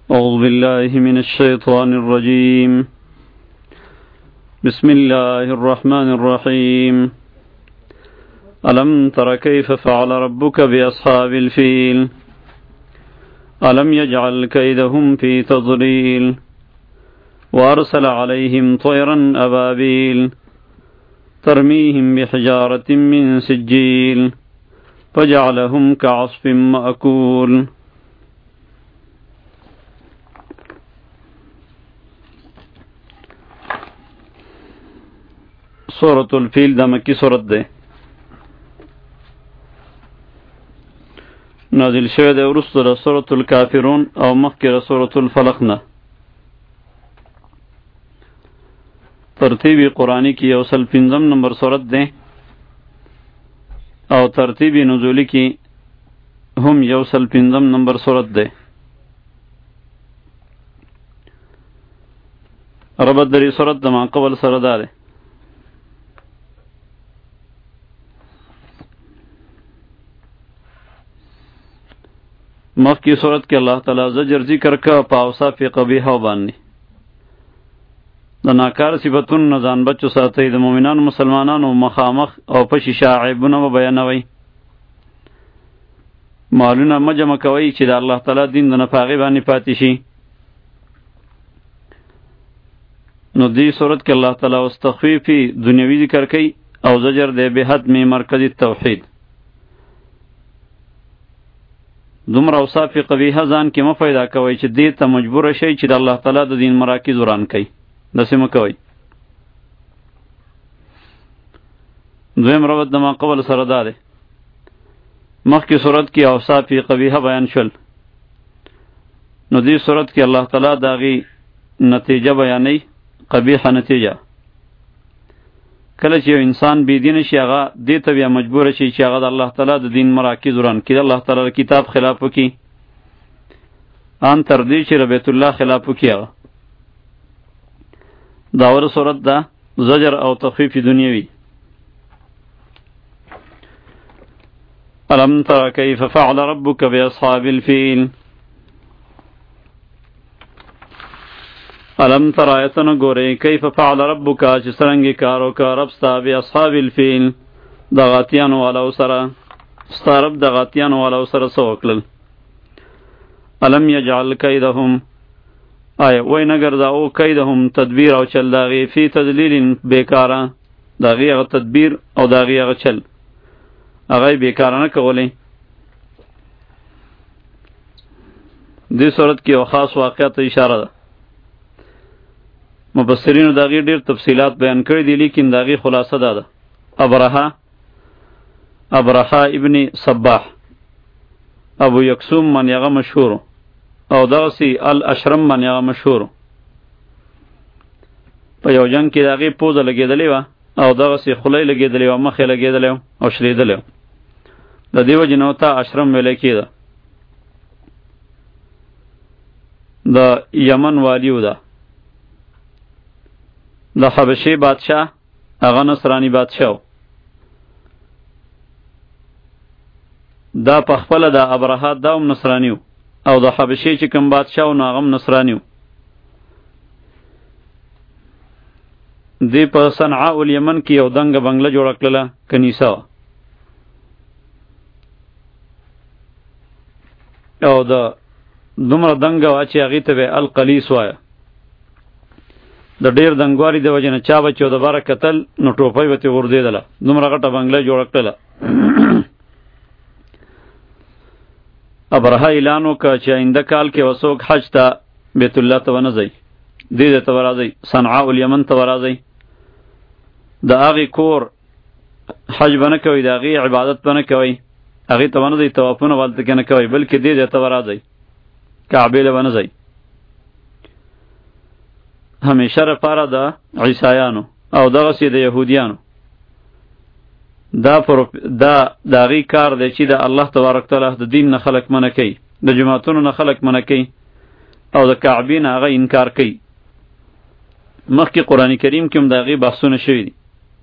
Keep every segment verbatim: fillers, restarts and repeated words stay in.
أعوذ بالله من الشيطان الرجيم. بسم الله الرحمن الرحيم. ألم تر كيف فعل ربك بأصحاب الفيل ألم يجعل كيدهم في تضليل وأرسل عليهم طيرا أبابيل ترميهم بحجارة من سجيل فجعلهم كعصف مأكول. سورة الفیل دا مکی سورت دے نازل شوه دے ورستو دا سورة الکافرون او مخی دا سورة الفلق نا. ترتیبی قرآنی کی یوصل پنزم نمبر سورت دے او ترتیبی نزولی کی هم یوصل پنزم نمبر سورت دے. ربط دری سورت دا ما قبل سردا دے. مخ کی صورت کے اللہ تعالی زجر ذکر کا پاوصاف قبیحہ باننی د ناکار صفتون نزان بچو ساتي د مؤمنانو مسلمانانو مخامخ او پشی شاعبونه بیانوي. مالونه مجمع کوي چې د الله تعالی دین د نفاغي باندې پاتې شي. نو دی صورت کې الله تعالی واستخفیفی دنیوی ذکر کوي او زجر دی به حد می مرکزی توحید. دومره اوصاف قبیحه ځان کې مه پیدا کوئ چې دې ته مجبور شئ چې د الله تعالی د دین مراکز وران کوئ. داسې مه کوئ. دویم ربط د ما قبل سره دا دی. مخکې صورت کې اوصاف قبیحه بیان شول، نو دې صورت کې الله تعالی د هغې نتیجه بیانوي، قبیحه نتیجه. کله چې یو انسان بېدینه شي هغه دې ته بیا مجبوره شي چې هغه د الله تعالی د دین مراکز وران کړي، د الله تعالی د کتاب خلاف وکړي، ان تر دې چې د بیت الله خلاف وکړي. هغه دا اوله صورت ده، زجر او تخفیف دنیوي. الم تر کیف فعل ربک باصحاب الفیل علم تر آیتن گوره کیف فعل ربک چې څرنګه کار وکړ رب ستا باصحاب الفیل د غاتیانو والو سره، ستا رب د غاتیانو والو سره څه وکړل. علم یجعل کیدهم آیا وای نه ګرځاو کیدهم تدبیر او چل د هغې فی تضلیل بیکاره، د هغې هغه تدبیر او د هغې هغه چل هغه یې بیکاره نه کولی. دې صورت کې یو خاص واقعه ته اشاره ده. مبصرینو د هغې ډېر تفصیلات بیان کړي دي، لیکن د هغې خلاصه دا ده. ابرهه ابرهه ابن صباح ابو یکسوم من هغه مشهور او دغسې الاشرم من هغه مشهور. په یو جنګ کې د هغې پوزه لګېدلې وه او دغسې خوله یې لګېدلې وه، مخ یې لګېدلی و او شلېدلی و. د دې وجې نه ورته اشرم ویلی کېده. د یمن والي و ده. د حبشې بادشاه هغه نصرانی بادشاه و. دا په خپله د ابرهه دا هم نصرانی و او د حبشې چې کوم بادشاه و نو هغه هم نصرانی و. دې په صنعاء الیمن کې یو دنګه بنګله جوړه کړله، کنیسه وه. او د دومره دنګه وه چې هغې ته به القلیس وایه. د ډېر دنګوالي د وجې نه چا به چې د باره کتل نو ټوپۍ به ترې غورځېدله، دومره غټه بنګله جوړه کړله. ابرهه اعلان وکړه چې آینده کال کې به څوک حج ته بیت الله ته ونه ځئ، دې ځای ته به راځئ، صنعاء الیمن ته به راځئ. د هغې کور حج به نه کوئ، د هغې عبادت به نه کوئ، هغې ته به نه ځئ، طوافونه به هلته کې نه کوئ، بلکې دې ځای ته به راځئ، کعبې له به نه ځئ. همیشه لپاره د عیسایانو او دغسې د یهودیانو دا دا د هغې کار دی چې د الله تبارک تعالی د دین نه خلک منع کوي، د جماعتونو نه خلک منع کوي او د کعبې نه هغه انکار کوي. مخکې قرآن کریم کې هم د هغې بحثونه شوي دي.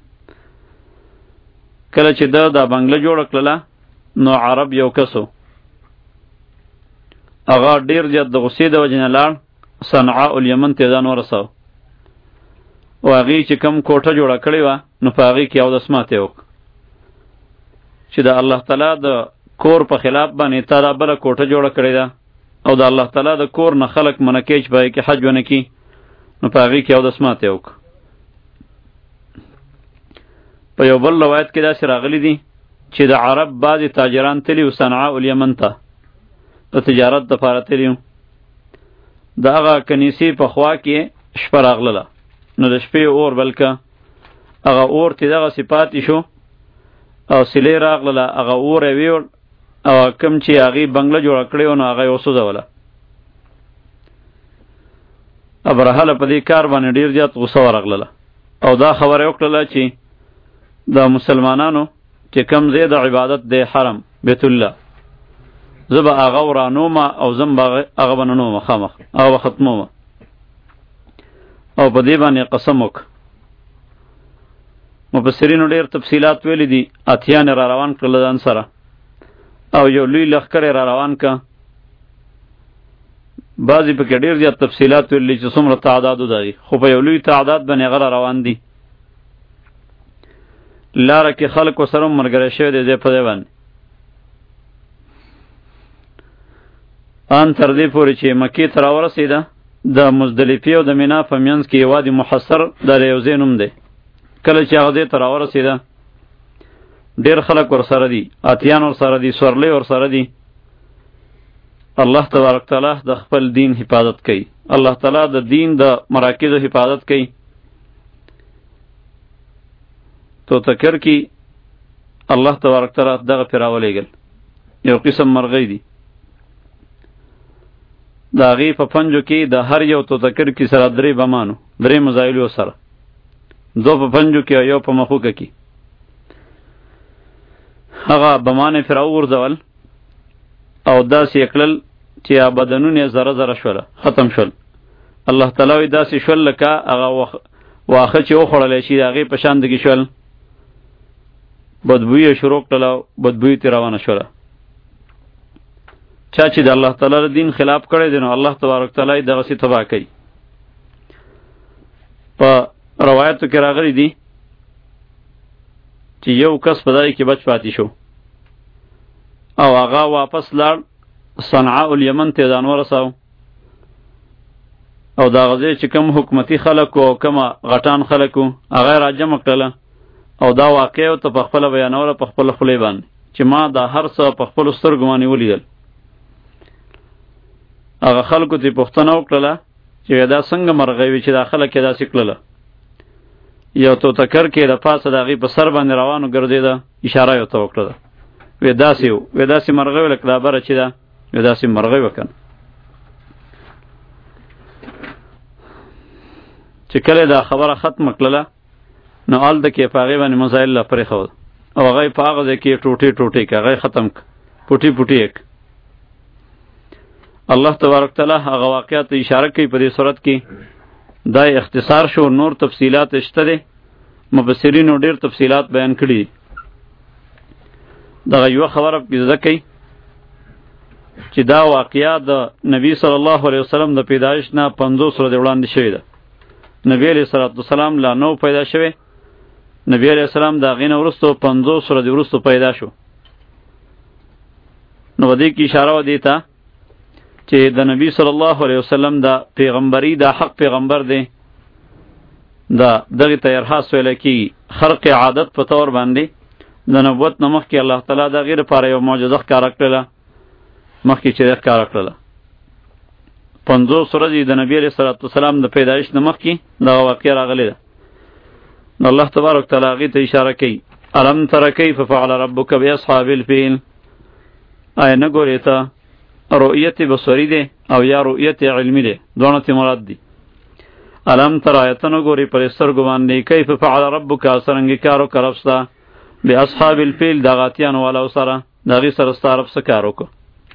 کله چې ده دا بنګله جوړه کړله نو عرب یو کس و، هغه ډیر زیات د غصې د وجې نه لاړ صنعاء الیمن ته ځان ورساو او هغې چې کوم کوټه جوړه کړې وه نو په هغې کې اودس ماتی وکړه چې د الله تعالی د کور په خلاف باندې تا دا بله کوټه جوړه کړې ده او د الله تعالی د کور نه خلق منع کوي چې په هغې کې حج ونه کړي نو په هغې کې اودس ماتی وکړه. په یو بل روایت کې داسې راغلی دي چې د عرب بعضې تاجران تلي و صنعاء الیمن ته د تجارت دپاره تلي و د هغه کنیسې په خوا کې شپه راغلله نو د شپې اور بل که هغه اور چې دغسې پاتې شو او سیلې راغلله هغه اور یې ویوړ او کوم چې هغې بنګله جوړه کړې وه نو هغه یې وسوځوله. ابرهله په دې کار باندې ډېر زیات غصه ورغلله او دا خبره یې وکړله چې د مسلمانانو چې کم ځای د عبادت دی حرم بیت الله زه به هغه ورانومه او زم به هغه به ننومه خامخ هغه به ختمومه او په دې باندې قسم وکړه. مفسرینو ډېر تفصیلات ویلی دي اتیان را روان کړل ځان سره او یو لوی لښکر را روان که بعضې پکې ډېر زیات تفصیلات ویلي چې څومره تعدادو دغې خو په یو لوی تعداد باندې هغه را روان دي. لاره کې خلک ورسره هم ملګری شوی دی ځای په ځای باندې ان تر دې پورې چې مکې ته راورسېده د مزدلفې او د مینا په منځ کې یو وادي محصر دا د یو ځای نوم دی. کله چې هغه ځای ته راورسېده ډېر خلک ورسره دي اتیان ورسره دي سورلۍ ورسره دي. الله تبارک تعالی د خپل دین حفاظت کوي الله تعالی د دین د مراکزو حفاظت کوي. تو تکر کی الله تبارک تعالی دغه پې راولېږل یو قسم مرغۍ دي د هغې په پنجو کې د هر یو توتکر کې سره درې بمانو درې مزایلو سره دو په پنجو کې او یو په مخوکه کې هغه بمان یې پرې راوغورځول او داسې یې کړل چې بدنونه یې ذره ذره شوله ختم شول. الله تعالی وایي داسې شول لکه هغه واښه چې وخوړلی شي د هغې په شان دګې شول بدبویی یې شروع کړله بدبویي ترې روانه شوله. چا چې د الله تعالی د دین خلاف کړی دی نو الله تبارک تعالی دغسې تباه کوي. په روایتو کې راغلی دي چې یو کس په دغې کې بچ پاتې شو او هغه واپس لاړ صنعاء الیمن ته ځان ورساو او د هغه ځای چې کوم حکومتي خلک او کومه غټان خلک وو هغه یې راجمع کړله او دا واقع ورته په خپله بیانوله په خپله خولې باندې چې ما دا هر څه په خپلو سترګو باندې ولیدل. هغه خلکو ته یې پوښتنه وکړله چې دا څنګه مرغۍ وي چې دا خلک یې داسې کړله. یو توتکر کې د پاسه د هغې په سر باندې روانو ګرځېده اشاره یې ورته وکړله وی داسې و وی داسې مرغۍ وه لکه دا بره چې ده وی داسې مرغۍ وه که نه. چې کله دا خبره ختمه کړله نو هلته کې په هغې باندې مزایل لا پرېښود او هغه یې په هغه ځای کې ټوټې ټوټې کړه هغه یې ختم کړه پوټې پوټې یې کړه. الله تبارک تعالی هغه واقعات اشاره کوي په دې صورت کې دا اختصار شو نور تفصیلات شته دی مفسرینو ډېر تفصیلات بیان کړي دي. دغه یوه خبره پکې زده کوي چې دا واقعه د نبی صلی الله علیه وسلم د پیدایش نه پنځوس ورځې وړاندې شوې ده. نبی علیه صلات وسلام لا نو پیدا شوی نبی علیه السلام د هغې نه وروستو پنځوس ورځې وروستو پیدا شو. نو په دې کې اشاره وه دې ته چې د نبی صلی الله علیه وسلم د پیغمبري دا حق پیغمبر دی دا دغې ته ارهاس ویلی کېږي خرق عادت په طور باندې د نبوت نه مخکې الله تعالی د هغې لپاره یو معجزه ښکاره کړله مخکې چې دی ښکاره کړله. پنځوس ورځې د نبي علیه صلات وسلام د پیدایش نه مخکې دغه واقعه راغلې ده. نو الله تبارک تعالی هغې ته اشاره کوي الم تر کیف فعل ربک باصحاب الفیل آیا نه ګورې ته رؤیت بصری دی او یا رؤیت علمی دی دواړه ته مراد دي. الم تر آیا ته نه ګورې په سترګو باندې کیف فعل ربک څرنګې کار وکړه رب ستا باصحاب الفیل د غاتیانو والاو سره د هغې سره ستا رب څه کار وکړو.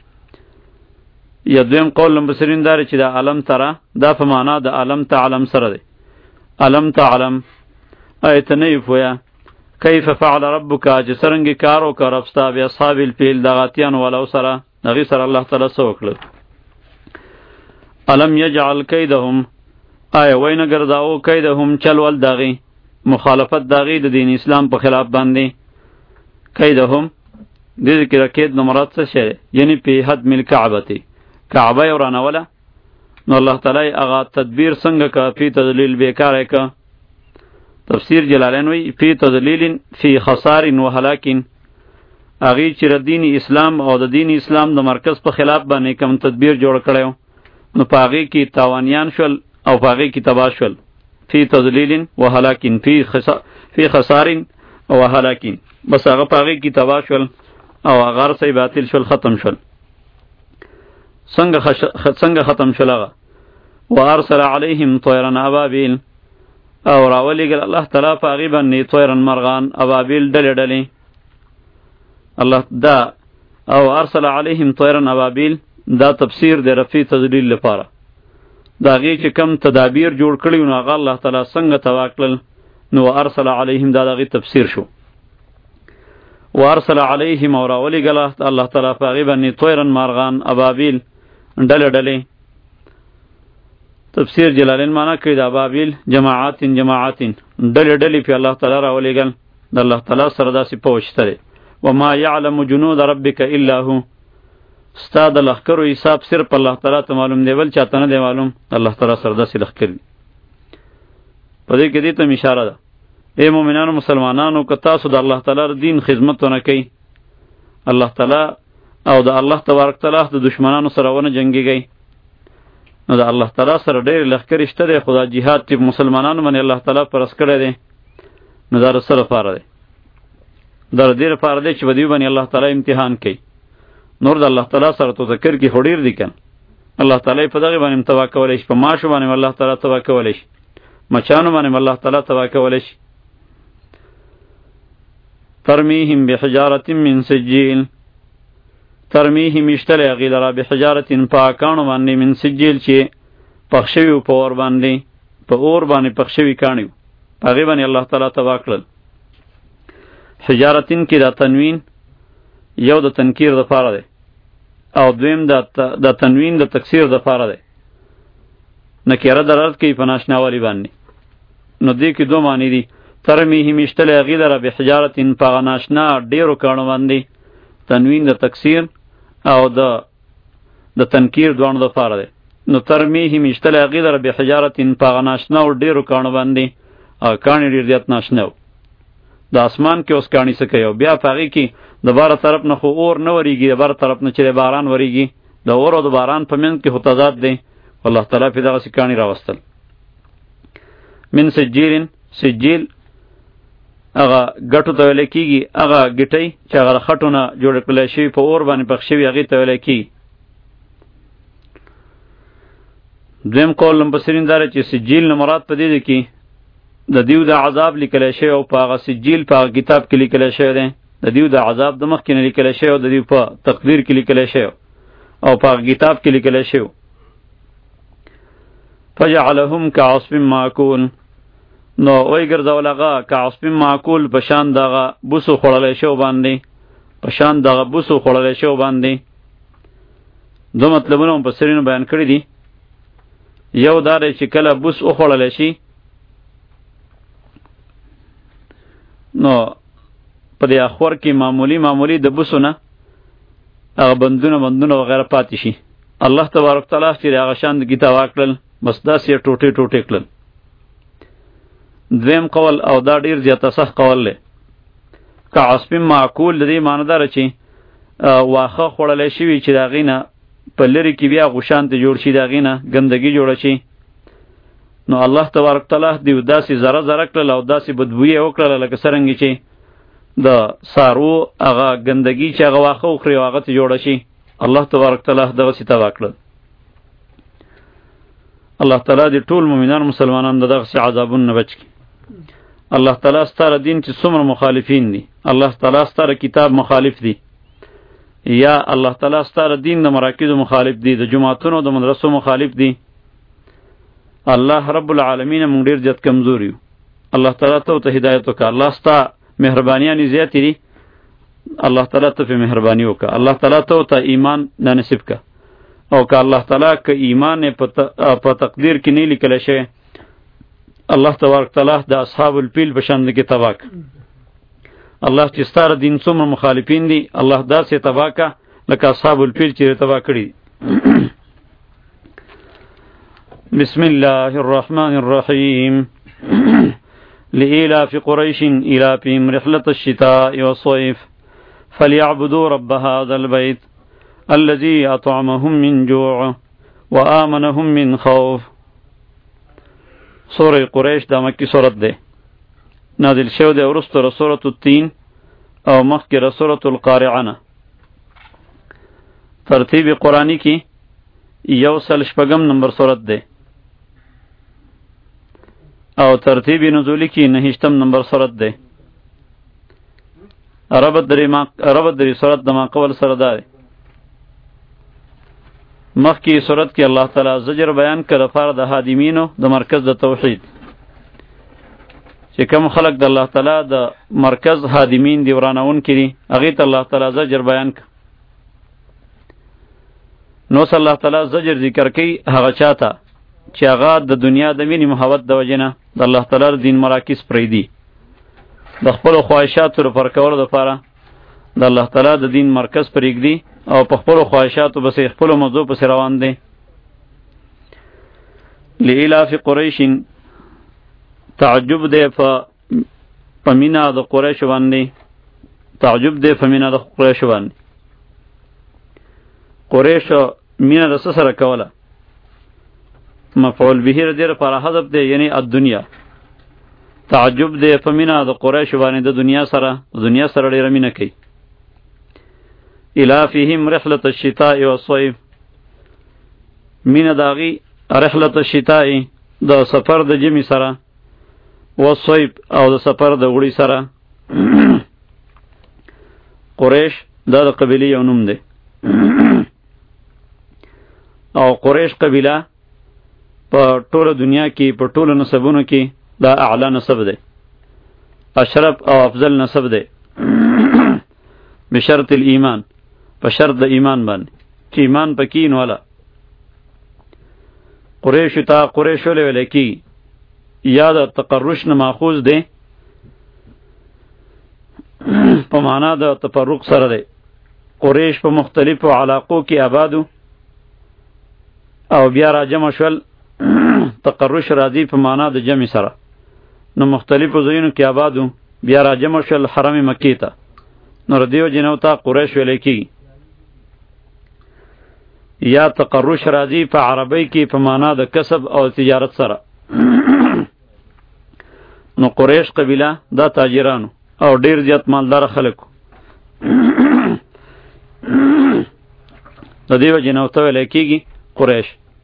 یا دویم قول مفسرین داره چې دا علم تره دا په معنا د علم تعلم سره دی. علم تعلم ایت نه یې پوهه کیف فعل ربک چې څرنګې کار وکړه رب ستا باصحاب الفیل د غاتیانو والاو سره د هغې سره الله تعالی څه وکړل. الم یجعل کیدهم آیا وین گرداو کیدهم چلول داغی مخالفت داغی د دین اسلام په خلاف باندې کیدهم دې کې رکید نو مراد څه شی یعنی په حد مل کعبه کعبه ورانوله نو الله تعالی هغه تدبیر څنګه کا فی تذلیل بیکاره کا تفسیر جلالین وی فی تذلیل فی خسار و هلاک اغي چې د دین اسلام او د دین اسلام د مرکز په خلاف باندې کوم تدبیر جوړ کړو نو پاغي کې تاوانیان شول او پاغي کې تباہ شول فی تذلیل و هلاک فی خسار فی خسار و هلاک بس هغه پاغي کې تباہ شول او هغه سي باطل شول ختم شول څنګه خش... څنګه ختم شول هغه وارسل علیهم طیرا ابابیل او راولیږل الله تعالی پاغي باندې طیرا مرغان ابابیل ډلې ډلې الله دا او ارسل علیهم طیرا ابابیل دا تفسیر دی رفی تذلیل لپاره دا غي چې کم تدابیر جوړ کړی نو هغه الله تعالی څنګه تواکل نو ارسل علیهم دا دغه تفسیر شو وارسل علیهم اور اولیږل الله تعالی پاغي باندې طیرا مرغان ابابیل ډلې ډلې تفسیر جلالین معنی کوي د ابابیل جماعات جماعات ډلې ډلې په الله تعالی راولېږل د الله تعالی سره داسې پوښتره وما يعلم جنود ربك الا هو استاد لخرو حساب صرف الله تعالی ته معلوم دی ول چاته نه دی معلوم الله تعالی سره داسې لخر په دې کې دې ته اشاره ده اے مؤمنانو مسلمانانو که تاسو د الله تعالی دین خدمت ونه کوي الله تعالی او د الله تبارک تعالی د دشمنانو سره ونه جنگيږي نو د الله تعالی سره ډېر لخر شته دی خدا jihad چې مسلمانانو باندې الله تعالی پرس کړی دی نو دا سره لپاره دی دا دې لپاره دی چې بدی باندې الله تعالی امتحان کوي نور د الله تعالی سره تو ذکر کې هډیر دي کن الله تعالی په دغه باندې توا کولای شي په ماشو باندې الله تعالی توا کولای شي مچانو باندې الله تعالی توا کولای شي ترمیهم بحجارة من سجیل ترمیهم اشتل غیلرا بحجارة پاکانو باندې من سجیل چې پخشوی په اور باندې په اور باندې پخشوی کانیو هغه باندې الله تعالی توا کړل حجارتین کې دا تنوین یو د تنکیر د پاره دی او دویم د د تنوین د تکسیر د پاره دی نکره درات کې په ناشناوالی باندې نو دې کې دوه معنی دي ترمیهم اشتل غیلرا بحجارة پاغناشنا ډیرو کانو باندې تنوین د تکسیر او د د تنکیر دوانو د پاره دی نو ترمیهم اشتل غیلرا بحجارة پاغناشنا ډیرو کانو باندې او کانی ډیر زیات ناشنا د اسمان کې اوس کانی څه کوي بیا پاغي کې د بار طرف نه خو اور نه وریږي د بار طرف نه چې باران وریږي د اور او د باران په من کې هتضاد دی الله تعالی په دغه کانی راوستل من سجیل سجیل هغه ګټو ته ویل کېږي هغه ګټۍ چې هغه خټونه جوړ کړل شي په اور باندې پخ شوي هغې ته ویل کېږي دویم قول مفسرین دا چې سجیل نه مراد په دې دی کې د دیو د عذاب لیکلی شوی او په هغه سجیل په هغه کتاب کې لیکلی شوی دی د دیو د عذاب د مخکې نه لیکلی شوی او د دیو په تقدیر کې لیکلی شوی او په هغه کتاب کې لیکلی شوی فجعلهم كعصف ماکول نو وی ګرځول هغه کعصف معقول په شان دغه بوسو خوړلی شو باندې په شان دغه بوسو خوړلی شو باندې دو مطلبونه مفسرینو بیان کړي دي یو دا دی چې کله بوس وخوړلی شي نو په دې اخور کې معمولی معمولی د بوسو نه هغه بندونه بندونه وغیره پاتې شي الله تبارک تعالی چې هغه شان د کتاب واکړل بس داسې ټوټې ټوټې کړل دویم قول او دا ډیر زیاته صح قول دی که عصف معقول د دې معنی داره چې واښه خوړلی شوي چې د هغې نه په لرې کې بیا غوشان ته جوړ شي د هغې نه ګندګي جوړه شي نو الله تبارک تعالی دې داسې ذره ذره کړل او داسې بدبویې یې وکړله لکه څرنګې چې د سارو هغه ګندګي چې هغه واښه وخوري او هغه ته جوړه شي الله تبارک تعالی دغسې تباه کړل الله تعالی دې ټول مؤمنان مسلمانان د دغسې عذابونو نه بچ کړي الله تعالی ستاره دین چې څومره مخالفین دي الله تعالی ستاره کتاب مخالف دي یا الله تعالی ستاره دین د مراکزو مخالف دي د جماعتونو د مدرسو مخالف دي الله رب العالمین مونږ ډېر زیات کمزور یو الله تعالی ته ته هدایت وکړه الله ستا مهربانیانې زیاتې دي الله تعالی ته په مهرباني وکړه الله تعالی ته ته ایمان نصیب کړه او که الله تعالی که ایمان په تقدیر کې نه لیکل شوی، الله تبارک تعالی د اصحاب الفیل په شان کې تباہ کړه. الله چې ستاره دین څومره مخالفین دي، الله داسې تباہ کړه لکه اصحاب الفیل چې تباہ کړي. بسم الله الرحمن الرحیم. لإيلاف قريش إيلافهم رحلة الشتاء والصيف فليعبدوا رب هذا البيت الذي أطعمهم من جوع وآمنهم من خوف. سورة قريش دا مکی سورت ده، نازل شو ده ورستر سورة التين او مخکر سورة القارعنة. ترتیب قرآنی کی یو سل شپگم نمبر سورت ده، او ترتیب نزولی کی نهشتم نمبر سورت ده. ربط دری ما ربط دری سورت دما قول سره ده. مخکی صورت کې الله تعالی زجر بیان کړ لپاره د هادمینو د مرکز د توحید، چې کوم خلق د الله تعالی د مرکز هادمین دی ورانون کړي، هغه ته الله تعالی زجر بیان کړ. نو صلی الله تعالی زجر ذکر کوي هغه چاته چې هغه د دنیا د مینې محبت د وجنه د الله تعالی دین مراکز پریدي، د خپل خواهشاتو لپاره کول لپاره د الله تعالی د دین مرکز پرېږدي او په خپل خواهشاتو بس خپل موضوع پس روان دي. لإلاف قریش تعجب ده فمینا د قریش باندې، تعجب ده فمینا د قریش باندې. قریش مینا د څه سره کوله؟ مفعول به ر دې لپاره حذف ده، یعنی الدنیا. تعجب ده فمینا د قریش باندې د دنیا سره، د دنیا سره ډیره مینه کوي. الافهم رحلة الشتاء والصيف، من داغي رحلة الشتاء د سفر د جمی سره، والصيف او د سفر د وړي سره. قریش دا د قبیله یو نوم دی، او قریش قبیله په ټوله دنیا کې په ټوله نسبونو کې دا اعلی نسب دی، اشرف او افضل نسب دی، بشرط الایمان، په شرط د ایمان باندې چې ایمان پکې نو والا. قریش ته قریش ولې ویل کی؟ یا د تقرش نه ماخوذ دی، په معنا د تفرق سره دی. قریش په مختلفو علاقو کې آبادو او بیا را جمع شول. تقرش راځي په معنا د جمع سره، نو مختلفو ځایونو کې آبادو بیا را جمع شول حرم مکی ته، نو ردیو جنو ته قریش ویل کی. یا تقرش راځي په عربی کې په معنا د کسب او تجارت سره. نو قریش قبیله دا تاجرانو او ډیر زیات مالدار خلکو. د دیو جنو ته ویل کیږي قریش.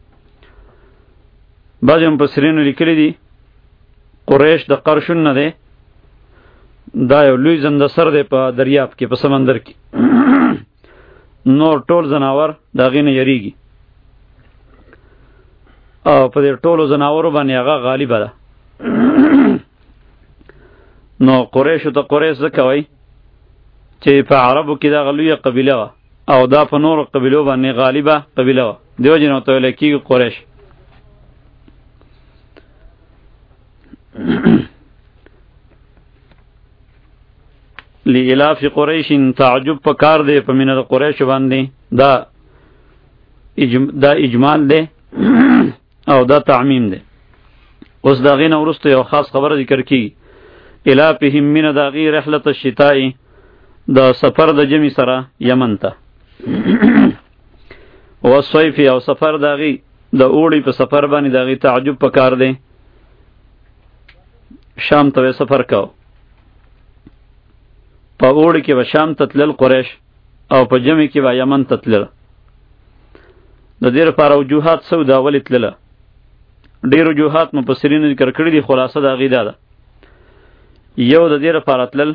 بعضی مفسرینو لیکلی دي قریش د قرشون نه دی، دا یو لوی زنده سر دی په دریاب کې، په سمندر کې. نور ټول زناور دا غینه یریږي، او په دې ټولو زناورو باندې هغه غالب ده. نو قریش ته قریش ځکه وایي چې په عربو کې دا لویه قبیله وه، او دا په نورو قبیلو باندې غالبه قبیله وه، دیو جن ورته ویل کېږي قریش. لإلاف قریش تعجب پکار دی په مینه د قریش باندې، دا اجم دا اجمال دی او دا تعمیم دی. اوس دا غینه ورسته یو خاص خبره ذکر کی. الافهم من داغی رحلت الشتاء، دا سفر د جمی سره یمن ته. والصيف او سفر داغی د اوړي په سفر باندې داغی تعجب پکار دی. شام ته سفر کاو، په اوړي کې به شام ته تلل قریش، او په جمی کې به یمن ته تلل. د دې لپاره وجوهات څو دا ولې تلله؟ ډېر وجوهات مفسرینو ذکر کړي دي، خلاصه د هغې دا ده. یو د دې لپاره تلل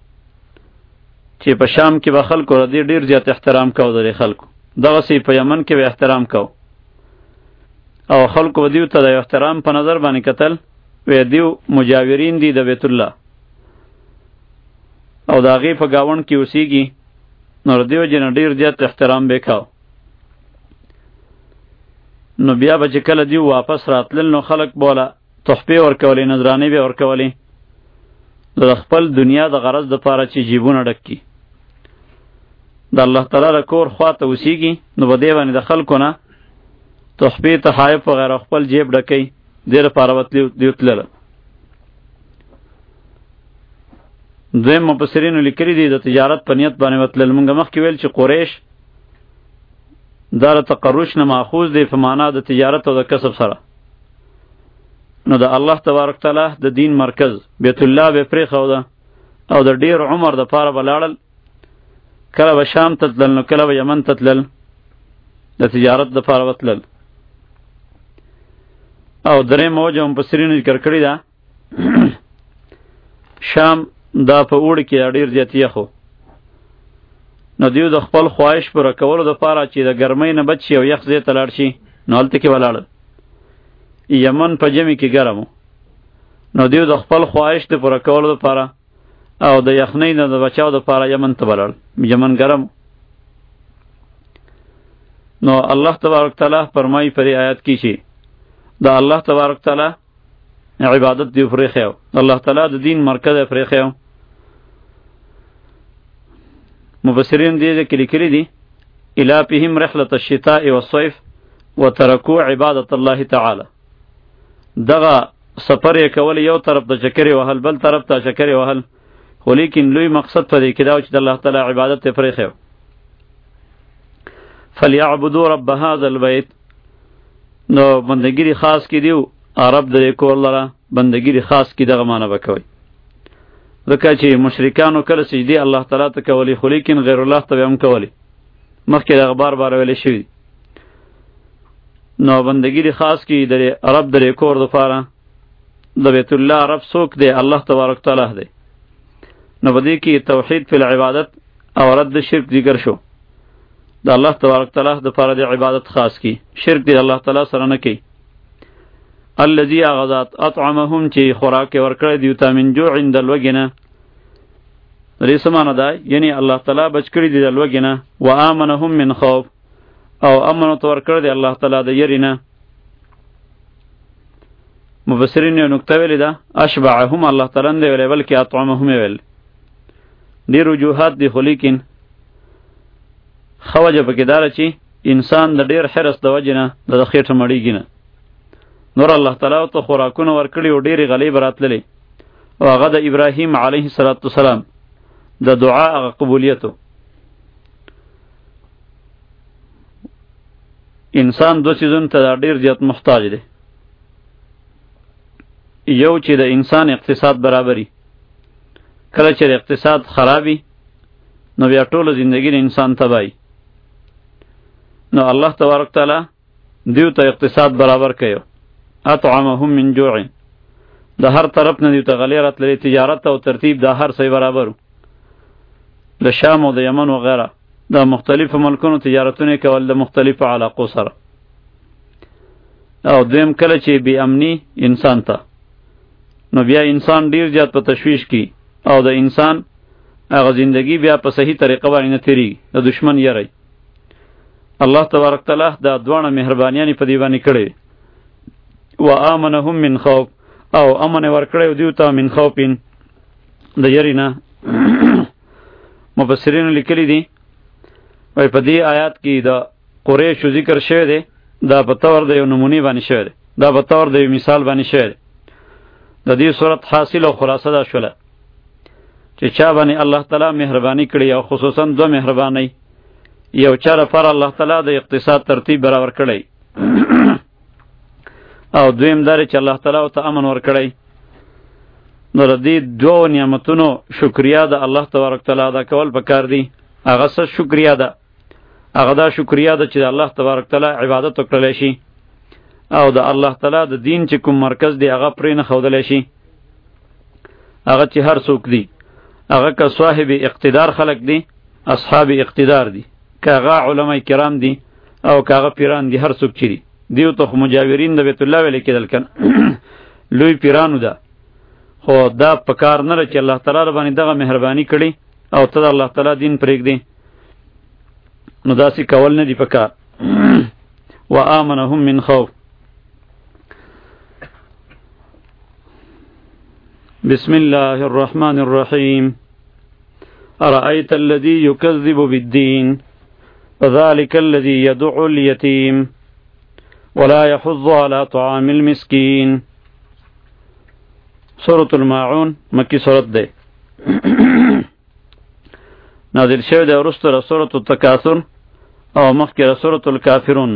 چې په شام کې به خلکو د دې ډېر زیات احترام کوو، د دې خلکو دغسې په یمن کې به احترام کوو، او خلکو به دیو ته د احترام په نظر باندې کتل، وی دیو مجاورین دي د بیت الله، او د هغې په ګاونډ کې اوسیږي، نو د دیو جنه ډېر زیات احترام به یې کوو. نو بیا به چې کله دی واپس راتلل نو خلق بوله تحفې ورکولې، نذرانې به ورکولې د خپل دنیا د غرض دپاره چې جیبونه ډک کړي. د الله تعالی د کور خوا ته اوسېږي نو په دې باندې د خلکو نه تحفې تحایف وغیره خپل جیب ډکوي، دې لپاره به دوی تلله. دویم مفسرینو لیکلي دي د تجارت په نیت باندې وتلل. مونږ مخکې ویل چې قریش دا د تقرش نه ماخوذ دی په معنا د تجارت او د کسب سره. نو د الله تبارک تعالی د دین مرکز بیت الله به پرېښوده او د ډیر عمر دپاره به لاړل، کله به شام ته تلل نو کله به یمن ته تلل، د تجارت دپاره وتلل. او درېیم وجه مفسرینو ذکر کړې ده شام دا په اوړي کې ډېر زیات یخ و، نو دیو د خپل خواهش پوره کولو دپاره چې د ګرمۍ نه بچ شي او یخ ځای ته لاړ شي نو هلته کې به لاړل. یمن په ژمي کې ګرم و، نو دیو د خپل خواهش د پوره کولو دپاره او د یخنۍ نه د بچاو دپاره یمن ته به لاړل. یمن ګرم. نو الله تبارک تعالی فرمایي په دې آیات کې چې د الله تبارک تعالی عبادت دی پرېښی، الله تعالی د دین مرکز یې پرېښی. مفسرین دې کې لیکلي دي الی فیهم رحلة الشتاء والصیف وترکوا عبادة الله تعالی. دغه سفر یې کول یو طرف ته چکرې وهل، بل طرف ته چکرې وهل، خو لیکن لوی مقصد په دې کې دا و چې د الله تعالی عبادت یې پرېښی. فلیعبدوا رب هذا البیت. نو بندګیری خاص کې دیو عرب د کور لره بندګیری خاص کې دغه معنی به کوي، ځکه چې مشرکانو کله سجدې الله تعالی ته کولی خو لیکن غیر الله ته به هم کولی، مخکې دغه بار بار ویلی شوي. نو بندګیری خاص کې د عرب د کور دپاره د بیت الله رب څوک دی؟ الله تبارک تعالی دی. نو په دې کې توحید فی العبادت او رد شرک ذکر شو. د الله تبارک تعالی دپاره د عبادت خاص کی، شرک دی الله تعالی سره نه کوي. الذي اغذات اطعمهم چې خوراک ورکړی دیو ته من جوع د لوږې نه. دې څه معنی ده؟ یعنی الله تعالی بچ کړي دي د لوږې نه. و آمنهم من خوف، او امن ورته ورکړی دی الله تعالی د یرې نه. مفسرین یو نکته ویلې ده اشبعهم الله تعالی نه دی ویلی بلکې اطعمهم یې ویل. ډېر وجوهات دي خو لیکن ښه وجه پکې دا ده چې انسان د ډېر حرص د وجې نه د خېټه مړېږي نه. نور الله تعالی ته خوراکونه ورکړي او ډېرې غلې به راتللې، او هغه د ابراهیم علیه السلام د دعا هغه قبولیتو. انسان دو څیزونو ته ډېر زیات محتاج دی. یو چې د انسان اقتصاد برابري، کله چې د اقتصاد خرابي نو بیا ټوله زندگی د انسان تباهي. نو الله تبارک تعالی دیو ته اقتصاد برابر کړو. اطعمهم من جوع، د هر طرف نه دیو ته غلې راتللې، تجارت او ترتیب د هر څه برابر، د شام او د یمن وغیره د مختلفو ملکونو تجارتونه کول د مختلفو علاقو سره. او دویم کله چې بې امني انسان ته، نو بیا انسان ډیر زیات په تشویش کی او د انسان هغه زندگی بیا په صحیح طریقه باندې نه تیریږي، د دشمن یری. الله تبارک تعالی دا دوانه مهربانیانی په دی باندې کړی. و آمنهم من خوف، او امن ورکړی دیو ته من خوفین د یری نه. مفسرین لیکلی دي وای په دې آیات کې د قریشو ذکر شوی دی، دا په تور د یو نمونې باندې شوی دی، دا په تور د یو مثال باندې شوی دی. د دې صورت حاصل او خلاصه دا شوله چې چا باندې الله تعالی مهرباني کړي، او خصوصا دو مهرباني. یو چا لپاره الله تعالی د اقتصاد ترتیب برابر کړی، او دویم دا چې الله تعالی ته امن ورکړی. نو د دې دوو نعمتونو شکریا د الله تبارک تعالی ادا کول پکار دی. هغه څه شکریا ده؟ هغه دا شکریا ده چې د الله تبارک تعالی عبادت وکړلی شي، او د الله تعالی د دین چې کوم مرکز دی هغه پرې نه ښودلی شي. هغه چې هر څوک دی، هغه که صاحب اقتدار خلق دی، اصحاب اقتدار دی، که هغه علماء کرام دی، او که هغه پیران دی، هر څوک چې دی دیو ته مجاورین د بیت الله ویل کېدل کنه لوی پیرانو ده. خو دا په کار نه ده چې الله تعالی باندې دغه مهرباني کړي او ته د الله تعالی دین پرېږدې، نو داسې کول نه دي په کار. وآمنهم من خوف. بسم الله الرحمن الرحيم. أرأيت الذي يكذب بالدين فذلك الذي يدعو اليتيم ولا يحض على طعام المسكين. سورة الماعون مکی سورت ده نازل شوی ده ورسته را سورة التکاثر او مخی را سورة الکافرون.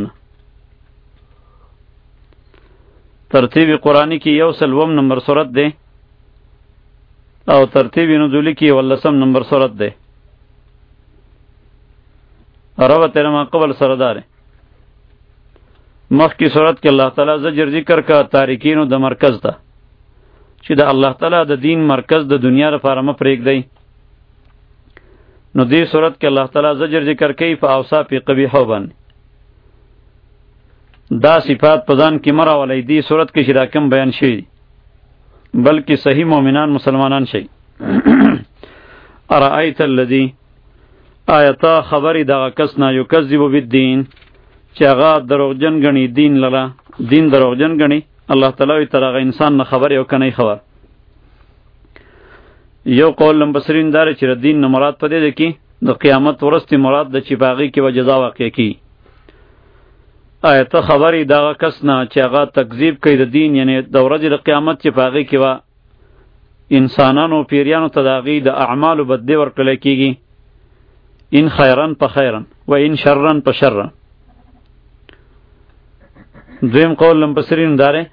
ترتیب قرآنی کی یو سلوم نمبر سورت ده او ترتیب نزولی کی واللسم نمبر سورت ده. روت ما قبل سردار مخ کی صورت کې الله تعالی زجر ذکر کا تارکینو د مرکز ته چې د الله تعالی د دین مرکز د دنیا لپاره م پرېږدی. نو دې صورت کې الله تعالی زجر ذکر کوي په اوصاف قبیحه باندې. دا صفات په ځان کې مراولې دي صورت کې چې دا کم بیان شوي بلکې صحیح مؤمنان مسلمانان شي. ارایت الذی آیتا خبری دغه کس نه یکذب بالدین چې هغه دروغجن گنی دین لره دین دروغجن گنی. الله تعالی تر هغه انسان نه خبر یو کنه خبر. یو قول لمبصرین دار چې دین نه مراد پدې ده کې د قیامت ورستی مراد د چې باغی کې وجزا واقع کی. آیت خبری دغه کس نه چې هغه تکذیب کوي د دین یعنی د ورځې د قیامت چې باغی کې وا انسانانو پیریانو ته داغي د اعمالو بد ورکړل کیږي. ان خیرن په خیرن و ان شرن په شرن. دویم قول لمبصرین داره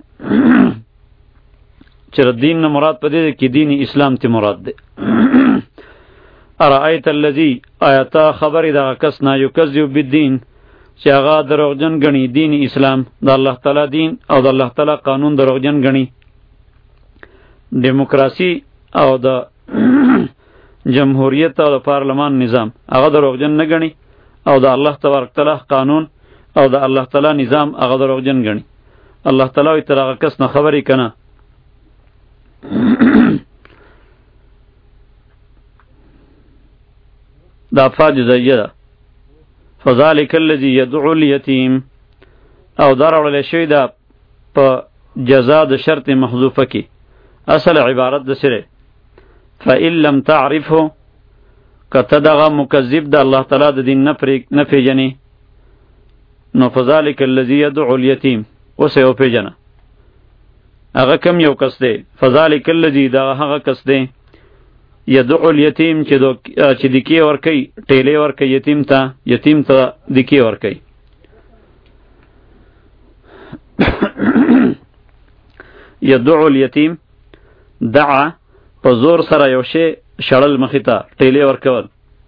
چې دین نه مراد پدې ده کې دین اسلام ته مراد ده. ارایت الذی آیتا خبری دغه کس نه یکذب بالدین چې هغه دروغجن گنی دین اسلام د الله تعالی دین او د الله تعالی قانون دروغجن گنی. دیموکراسی او د جمهوریت او د پارلمان نظام هغه دروغجن نه گنی او د الله تبارک تعالی قانون او د الله تعالی نظام هغه دروغجن گنی. الله تعالی تر هغه کس نه خبرې کنه دا فاجزیه ده. فذلک الذی یدعو الیتیم او دراول شوی دا په جزا د شرط محذوفه کی اصل عبارت د سره فإن لم تعرفه کتدغه مکذب د الله تعالی د دین نه پیژنی نو فذلک الذی یدعو الیتیم اوسه او پیژنه هغه کم یو کس دی. فذلک الذی دا هغه کس دی یدعو الیتیم چې دو چې دکی ور کوي ټیلې ور کوي یتیم ته یتیم ته دکی ور کوي. یدعو الیتیم دعا په زور سره یو شی شړل مخې ته ټیلې ور کول.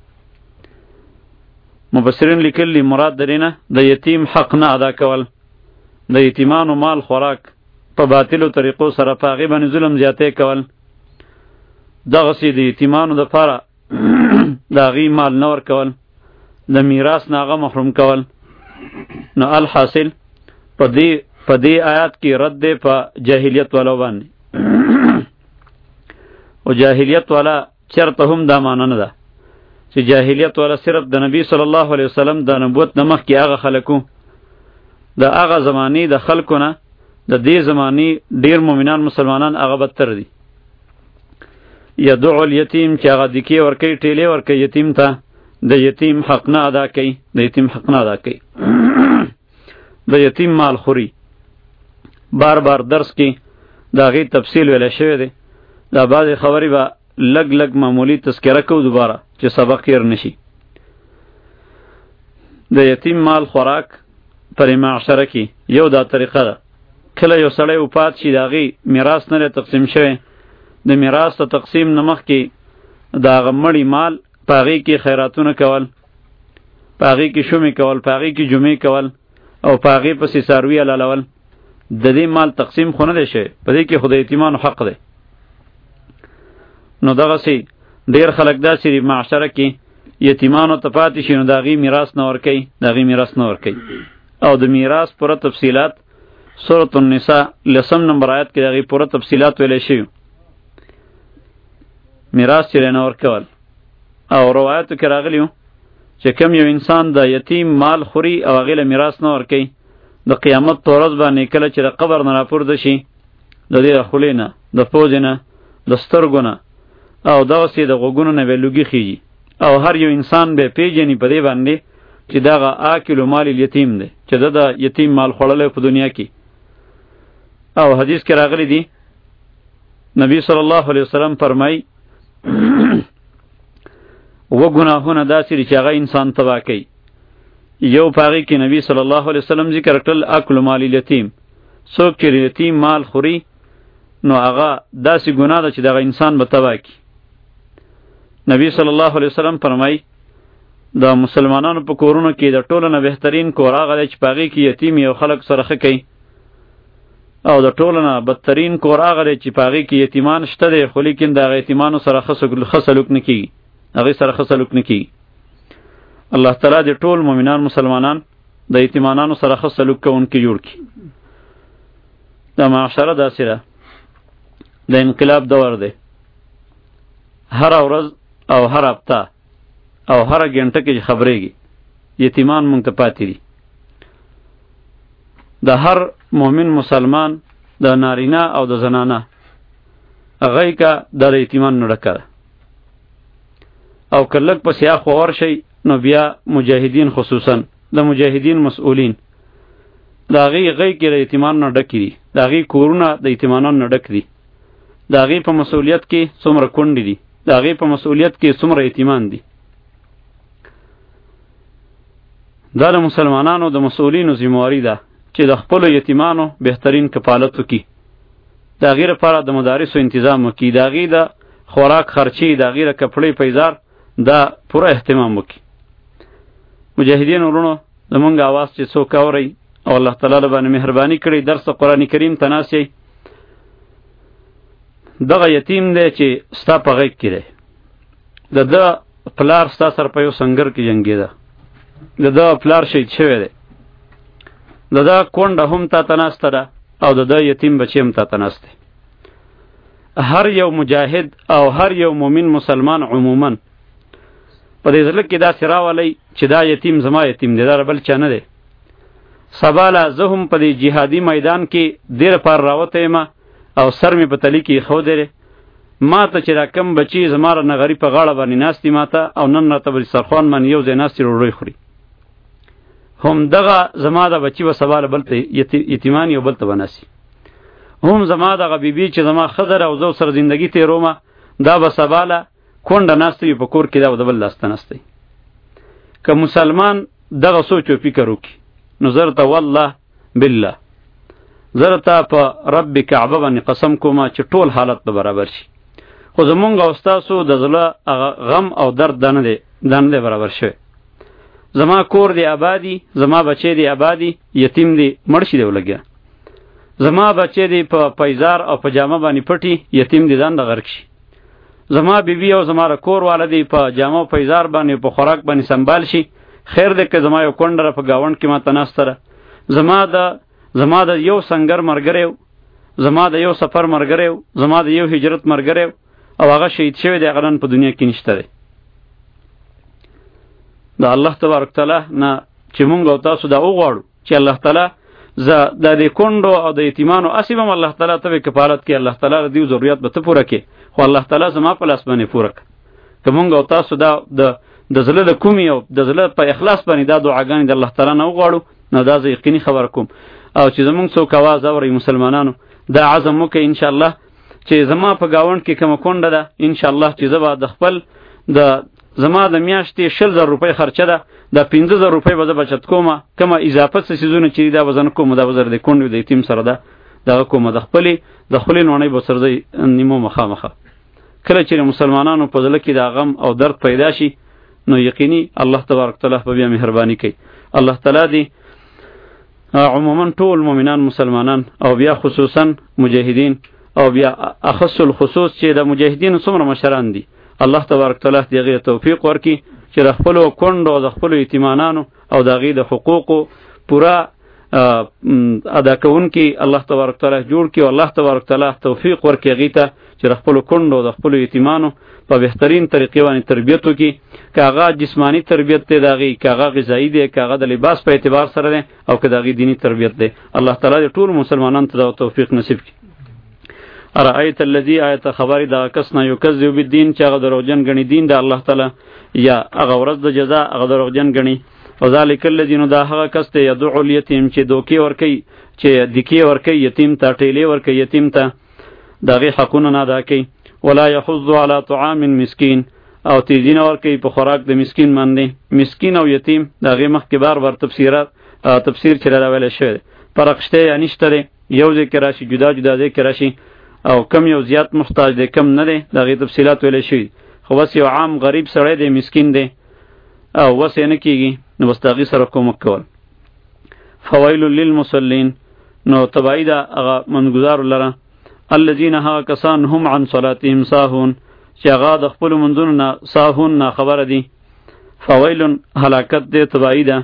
مفسرین لیکلی مراد درینه د یتیم حق نه ادا کول د یتیمانو مال خوراک په باطلو طریقو سره په هغې باندې ظلم زیاتی کول دغسې د یتیمانو دپاره د هغې مال نه ورکول د میراث نه هغه محروم کول. نو الحاصل په دې په دې آیات کې رد دی په جاهلیت والو باندې او جاهلیت والا چرته هم دا معنی نه ده چې جاهلیت والا صرف د نبی صلی الله علیه وسلم د نبوت نه مخکې هغه خلکو د هغه زمانې د خلکو نه د دې زمانې ډیر مؤمنان مسلمانان هغه بدتر دي. یدعو الیتیم چې هغه دکی ورکوي ټیلې ورکوي یتیم ته د یتیم حق نه ادا کوي د یتیم حق نه ادا کوي د یتیم مال خوري. بار بار درس کې د هغې تفصیل ویلی شوی دی. دا بعضې خبرې به لږ لږ معمولی تذکره کوو دوباره چې سبق هیر نشي. د یتیم مال خوراک پر معاشره کې یو دا طریقه ده. کله یو سړی وفات شي د هغې میراث نه تقسیم شوی د میراث ته تقسیم نه مخکې د هغه مړي مال په هغې کې خیراتونه کول په هغې کې شومې کول په هغې کې جمعې کول او په هغې پسې څاروي حلالول. د دې مال تقسیم خو نه دی شوی په دې کې خو د یتیمانو حق دی. نو دغسې ډېر خلک داسې دي معاشره کې یتیمانو ته پاتې شي نو د هغې میراث نه ورکوي د هغې میراث نه ورکوي. او د میراث پوره تفصیلات سورة النساء لسم نمبر آیت کې د هغې پوره تفصیلات ویلی شوي میراث چې نه ورکول. او روایاتو کې راغلی و چې کم یو انسان د یتیم مال خوري او هغې له میراث نه ورکوي د قیامت په ورځ باندې کله چې د قبر نه راپورته شي د دې د خولې نه د پوزې نه د سترګو نه او دغسې د غوږونو نه به لوګي خیږي او هر یو انسان به پیژني په دې باندې چې دغه آکلو مال الیتیم دی چې د د یتیم مال خوړلی په دنیا کې. او حدیث کې راغلی دی نبی صلی الله علیه وسلم فرمای و ګناهونه داسې دي چې هغه انسان تباه کوي. یو په هغې کې نبی صلی الله علیه وسلم ذکر کړل اکل مال الیتیم، څوک چې یتیم مال خوري نو هغه داسې ګناه ده چې دغه انسان به تباه کړي. نبی صلی الله علیه وسلم فرمای د مسلمانانو په کورونو کې د ټولو نه بهترین کور هغه دی چې په هغې کې یتیم یو خلک سره ښه کوي، او د ټولو نه بدترین کور هغه دی چې په هغې کې یتیمان شته دی خو لیکن د هغه یتیمانو سره ښه سلوک نه کېږي، هغې سره ښه سلوک نه کېږي. الله تعالی د ټول مؤمنان مسلمانان د یتیمانانو سره ښه سلوک کوونکي جوړ کړي. دا معاشره داسې ده، د انقلاب دور دی، هره ورځ او هر هفته او هره ګنټه کې خبرېږي یتیمان مونږ ته پاتې دي. د هر مؤمن مسلمان د نارینه او د زنانه هغه که دا د یتیمانو ډکه ده. او که لږ پسې اخوا ورشئ نو بیا مجاهدین خصوصا د مجاهدین مسئولین د هغې غی کې د یتیمانو نه ډکې دي، د هغې کورونه د یتیمانانو نه ډک دي، د هغې په مسئولیت کې څومره کونډې دي، د هغې په مسئولیت کې څومره یتیمان دي. دا د مسلمانانو د مسئولینو ذمهواري ده چې د خپلو یتیمانو بهترین کفالت وکړي، د هغې لپاره د مدارسو انتظام وکړي، د هغې د خوراک خرچې، د هغې د کپړې پیزار دا پوره اهتمام وکړي. مجاهدین ورونو زمونږ آواز چې څوک اورئ او الله تعالی له باندې مهرباني کړي درس قرآن کریم ته ناست یئ، دغه یتیم دی چې ستا په غیږ کې دی، د ده پلار ستا سره په یو سنګر کې جنګېده، د ده پلار شهید شوی دی، د ده کونډه هم تا ته ناسته ده او د ده یتیم بچی هم تا ته ناست دی. هر یو مجاهد او هر یو مؤمن مسلمان عموما په دې زړه کې داسې راولئ چې دا یتیم زما یتیم دی، دا بل چا نه دی. سبا له زه هم په دې جهادي میدان کې دې لپاره راوتی یم او سر مې په تلي کې ایښودی دی، ما ته چې دا کم بچي زما را نغري په غاړه باندې ناست دي ما ته او نن راته به دسترخوان باندې یو ځای ناست دي ډوډۍ خوري، هم دغه زما د بچي به سبا له بل ته یتیمان یو بل ته به ناستي، هم زما دغه بیبي چې زما ښځه ده او زه سره زندګي تېرومه دا به سبا له کونډه ناسته وي په کور کې، دا به د بل لاسته ناسته وي. که مسلمان دغه سوچ و فکر وکړي نو زه درته والله بالله زه درته په رب کعبه باندې قسم کومه چې ټول حالت به برابر شي. خو زمونږ او ستاسو د زړه غم او درد دا نه دی دا نه دی برابر شوی. زما کور دی آبادي، زما بچی دی آبادي، یتیم دی مړ شي دی ولګیا، زما بچی دی په پیزار او په جامه باندې پټي، یتیم دی ځان د غرق شي، زما بیبي او زما د کور والا دی په جامه او پیزار باندې په خوراک باندې سنبال شي، خیر دی که زما یو کونډه په گاونډ کې ما ته ناسته ده، زما د زما د یو سنگر ملګری و، زما د یو سفر ملګری و، زما د یو هجرت ملګری و او هغه شهید شوی دی، هغه نن په دنیا کې نشته دی. د الله تبارک تعالی نه چې مونږ او تاسو دا وغواړو چې الله تعالی زه د دې کونډو او د یتیمانو اسې به الله تعالی ته کفالت کړي، الله تعالی د دې ضرورت به ته پوره کړي، خو الله تعالی زما په لاس باندې پوره کړه. که مونږ او تاسو دا د د زړه د کومې او د زړه په اخلاص باندې دا دعاګانې د الله تعالی نه وغواړو نو دا زه یقیني خبره کوم او چې زمونږ څوک اواز اورئ مسلمانانو دا عزم وکړئ انشاءالله چې زما په ګاونډ کې کومه کونډه ده انشاءالله چې زه به د خپل د زما د میاشتې شل زر روپۍ خرچه ده دا پنځه زر روپۍ به زه بچت کومه، کومه اضافه څه څیزونه چې دي دا به زه نه کوم، دا به زه د کونډې د یتیم سره ده دغه کومه د خپلې د خپلې نوڼۍ به سره زه نیمو مخامخه. کله چې مسلمانانو په زړه کې دا غم او درد پیدا شي نو یقیني الله تبارک تعالی به بیا مهرباني کوي. الله تعالی دی عموما ټول مؤمنان مسلمانان او بیا خصوصا مجاهدین او بیا اخص الخصوص چې د مجاهدین څومره مشران دي الله تبارک تعالی دې غي توفیق ورکړي چې د خپل کونډو او د خپل یتیمانانو او د غي د حقوقو پورا ادا کوونکي الله تبارک تعالی جوړ کړي او الله تبارک تعالی توفیق ورکړي هغې ته چې د خپلو کونډو د خپلو یتیمانو په بهترین طریقې باندې تربیت وکړي، که هغه جسمانی تربیت دی د هغې، که هغه غذایي دی، که هغه د لباس په اعتبار سره دی، او که د هغې دیني تربیت دی. الله تعالی د ټولو مسلمانانو ته دا توفیق نصیب کړي. ارایت الذی آیت خبری دا کس نه یکذب بالدین چې هغه دروغجن ګڼي دین د الله تعالی یا هغه ورځ د جزا هغه دروغجن ګڼي. وذالک الذی نو دا هغه کس ته یدعو الیتیم چې دوکې ورکوي، چې دکې ورکوي یتیم ته، ټیلې ورکوي یتیم ته، د هغې حقونه نه ادا کوي. ولا یحض علی طعام مسکین او تیزی نه ورکوي په خوراک د مسکین باندې. مسکین او یتیم د هغې مخکې بار بار تفسیرات تفسیر چې راویلی شوی دی، فرق شته یا نشته دی، یو ځای کې راشي جدا جدا ځای کې راشي، او کم یو زیات محتاج دی کم نه دی، د هغې تفصیلات ویلی شوي. خو بس یو عام غریب سړی دی، مسکین دی او وس یې نه کېږي، نو بس د هغې سره کومک کول. فویل للمصلین نو تبعی ده هغه منګزارو لره، الذین هغه کسان هم عن صلاتهم ساهون چې هغه د خپلو منځونو نه ساهون ناخبره دي. فویل هلاکت دی، تبعی ده.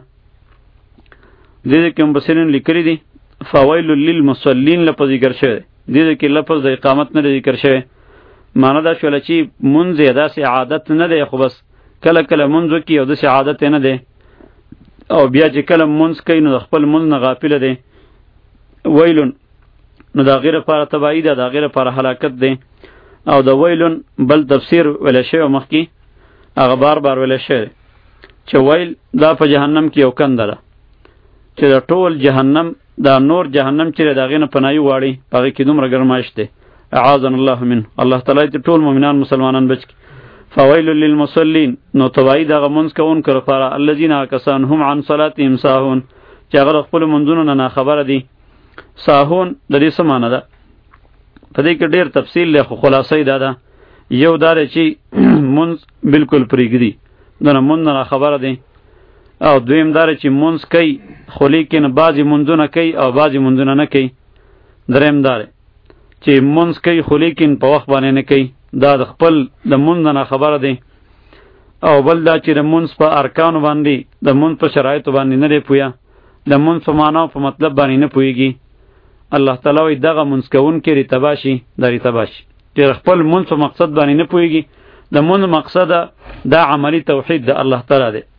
دې دې کې مبصرین لیکلي دي فویل للمصلین لفظ ذکر شوی دی، دې کې لفظ د اقامت نه ذکر شوی. معنی دا شوله چې منځ یې داسې عادت نه دی، خو بس کله کله منځ وکړي او داسې عادت یې نه دی، او بیا چې کله منځ کوي نو د خپل منځ نه غافله دی. ویلون نو د هغې لپاره تباهي ده، د هغې لپاره هلاکت دی. او د ویلون بل تفسیر ویلی شوی مخکې هغه بار بار ویلی شوی دی چې ویل دا په جهنم کې یو کنده ده چې د ټول جهنم دا نور جهنم چې د هغې نه پناهي غواړي، په هغې کې دومره ګرمایش دی. اعاذنا الله منه، الله تعالی دې ټول مؤمنان مسلمانان بچ کړي. فویل للمصلین نو تبعی دغه منځ کوونکو لپاره الذین کسان هم عن صلاتهم ساهون چې هغه د خپلو منځونو نه ناخبره دي. ساهون د دې څه معنی ده؟ په دې کې ډېر تفصیل دی، خو خلاصه یې دا ده، یو دا دی چې منځ بلکل پرېږدي، دنه منځ نه ناخبره دی. او دویم دا دی چې منځ کوي خو لیکن بعضې منځونه کوي او بعضې منځونه نه کوي. دریم دا دی چې منځ کوي خو لیکن په وخت باندې نه کوي، دا د خپل د منځ نه خبره دی. او بل دا چې د منځ په ارکانو باندې، د منځ په شرایطو باندې نه دی پوهه، د منځ په معنا او په مطلب باندې نه پوهېږي. الله تعالی وایي دغه منځ کوونکی دې تباه شي، دا دې تباه شي چې خپل منځ په مقصد باندې نه پوهېږي. د منځ مقصد دا عملی توحید د الله تعالی دی.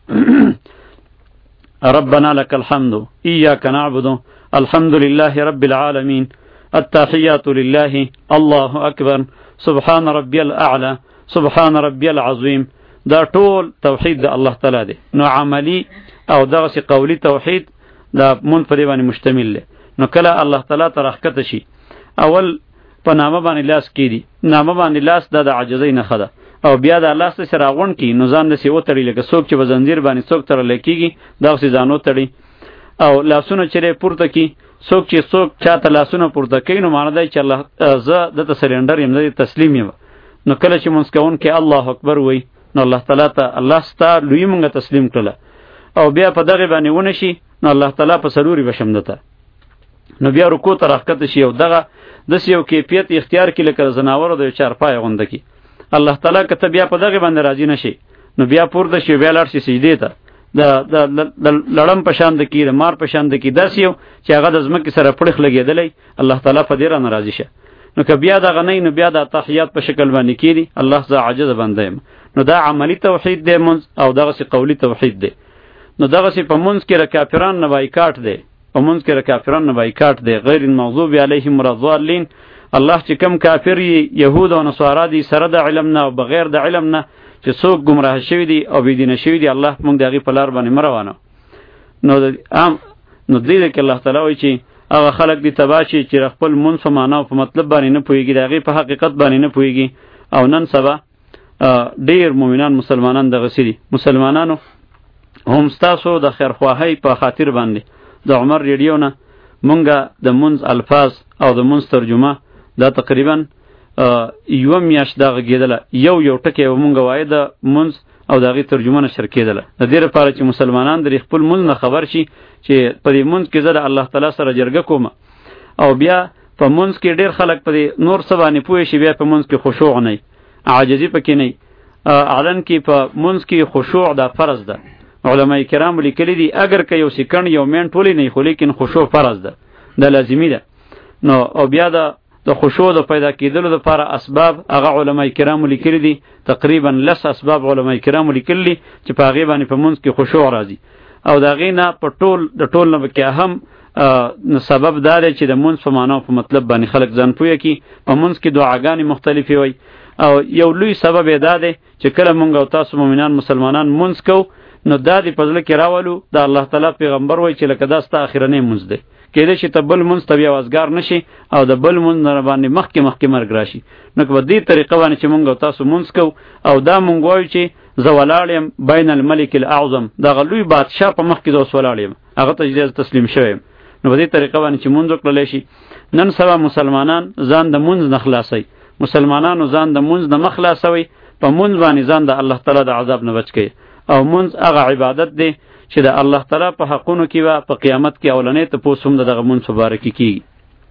ربنا لك الحمد إياك نعبد الحمد لله رب العالمين التحيات لله الله أكبر سبحان ربي الأعلى سبحان ربي العظيم. دا ټول توحید د الله تعالی دی. نو عملی او دغه قولی توحید دا مون په دې باندې مشتمل دی. نو کله الله تعالی ته راښکته شي، اول په نامه باندې لاس کیدی، نامه باندې لاس دا د عاجزۍ نښه ده، او بیا د الله سره راغونډ کی نو ځان داسې وتړي لکه څوک چې په زنځیر باندې څوک تړلی کېږي، دغسې ځان وتړي. او لاسونه چې دی پورته کي، څوک چې څوک چاته لاسونه پورته کوي نو معنی دی چې الله زه دته سرینډر یم، زه تسلیم یم. نو کله چې مونځ کوونکی الله اکبر وایي نو الله تعالی ته الله ستا لوی مونږه تسلیم کړله، او بیا په دغې باندې ونه شي نو الله تعالی په سروري بشم دته، نو بیا رکوع ته راښکته شي او دغه داسې یو کیفیت اختیار کړي لکه د ځناورو د یو چارپایه غونده کړي. الله تعالی که ته بیا په دغې باندې راضي نه شي نو بیا پورته شي، بیا لاړ شي سجدې ته، د لړم په شان د کې، د مار په شان د کې، داسې یو چې هغه د ځمکې سره پړخ لګېدلی، الله تعالی په دې رانه راضي شه. نو که بیا دغه نه نو بیا د تحیات په شکل باندې کېدي، الله زه عاجزه بنده یم. نو دا عملی توحید دی منځ، او دغسې قولی توحید دی. نو دغسې په منځ کې د کافران نه بایکاټ دی، په منځ کې د کافران نه بایکاټ دی، غیر المغضوب علیهم ولا الضالین. الله چې کم کافر یهود او نصارا دي سره د علم نه او بغیر د علم نه چې څوک گمراه شوي دي او بېدینه شوي دي، الله موږ د هغې په لار باندې مه روانو. نو عام نو دې کې الله تعالی وایي چې هغه خلک دي تباه شي چې خپل منځ په معنا او په مطلب باندې نه پوهېږي، د هغې په حقیقت باندې نه پوهېږي. او نن سبا ډېر مؤمنان مسلمانان دغسې دي. مسلمانانو هم ستاسو د خیرخواهۍ په خاطر باندې د عمر ریډیو نه مونږه د منځ الفاظ او د منځ ترجمه دا تقریبا یوه میاشت دا غږېدله، یو یو ټکی به مونږ وایه د منځ او د هغې ترجمه نشر کېدله، د دې لپاره چې مسلمانان د خپل منځ نه خبر شي چې په دې منځ کې زه د الله تعالی سره جرګه کوم. او بیا په منځ کې ډېر خلک په دې نور څه باندې پوه شي، بیا په منځ کې خشوع نه، عاجزي پکې نه. اعلن کې په منځ کې خشوع دا فرض ده، علماء کرام لیکلي دي اگر که یو سکند یو منټ ولې نه خو لیکن خشوع فرض ده، د لازمی ده. نو او بیا د د خشوع د پیدا کېدلو لپاره اسباب هغه علماء کرام لیکلي دي، تقریبا لس اسباب علماء کرام لیکلي چې په هغې باندې په منځ کې خشوع راځي. او د هغې نه په ټول د ټول نه کې اهم سبب دا دی چې د منځ په معنا او په مطلب باندې خلک ځان پوهه کړي. په منځ کې دعاګانې مختلفې وي، او یو لوی سبب یې دا دی چې کله مونږ او تاسو مؤمنان مسلمانان منځ کوو نو دا دې په زړه کې راولو د الله تعالی پیغمبر وایي چې لکه دا ستا اخرنی منځ دی، کېدای شي ته بل منځ ته بیا وزګار نشي او د بل منځ نه باندې مخکې مخکې مرګ راشي. نو که په دې طریقه باندې چې مونږ او تاسو منځ کوو او دا مونږ وایو چې زه ولاړ یم بین الملک الاعظم، دغه لوی بادشاه په مخ کې زه اوس ولاړ یم، هغه ته چې تسلیم شوی یم، نو په دې طریقه باندې چې منځ وکړلی شي. نن سبا مسلمانان ځان د منځ نه خلاصوي، مسلمانانو ځان د منځ نه مه خلاصوئ، په منځ باندې ځان د الله تعالی د عذاب نه بچ کړئ. او منځ هغه عبادت دی چې د الله تعالی په حقونو کې به په قیامت کې اولنې تپوس هم د دغه منځ په باره کې کېږي.